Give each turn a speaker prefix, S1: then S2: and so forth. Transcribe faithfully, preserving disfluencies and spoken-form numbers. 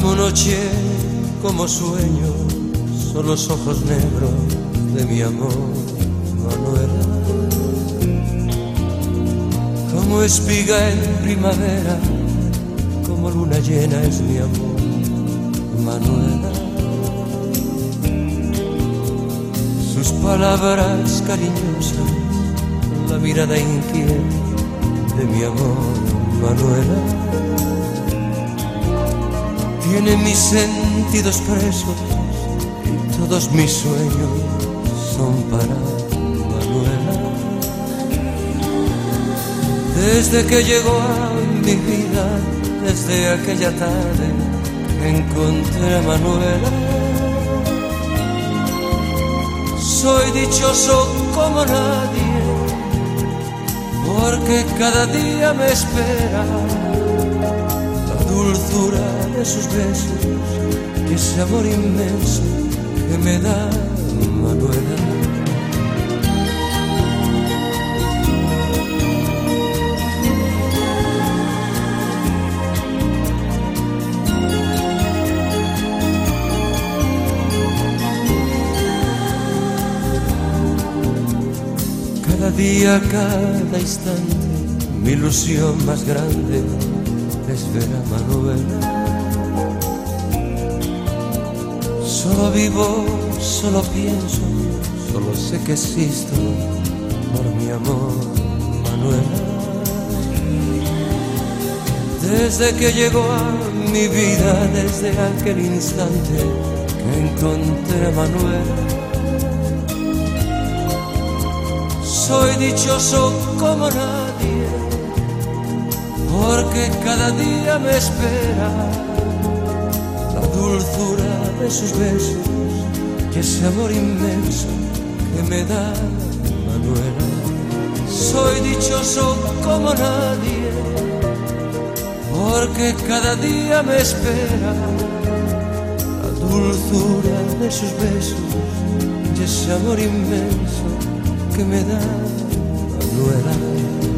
S1: Como noche, como sueño, son los ojos negros de mi amor, Manuela. Como espiga en primavera, como luna llena es mi amor, Manuela. Sus palabras cariñosas, la mirada inquieta de mi amor, Manuela. Tiene mis sentidos presos y todos mis sueños son para Manuela. Desde que llegó a mi vida, desde aquella tarde que encontré a Manuela, soy dichoso como nadie, porque cada día me espera la dulzura de sus besos y ese amor inmenso que me da Manuela. Cada día, cada instante, mi ilusión más grande es ver a Manuela. Solo vivo, solo pienso, solo sé que existo por mi amor, Manuela. Desde que llegó a mi vida, desde aquel instante que encontré a Manuela, soy dichoso como nadie, porque cada día me espera la dulzura de sus besos y ese amor inmenso que me da Manuela. Soy dichoso como nadie, porque cada día me espera la dulzura de sus besos y ese amor inmenso que me da Manuela.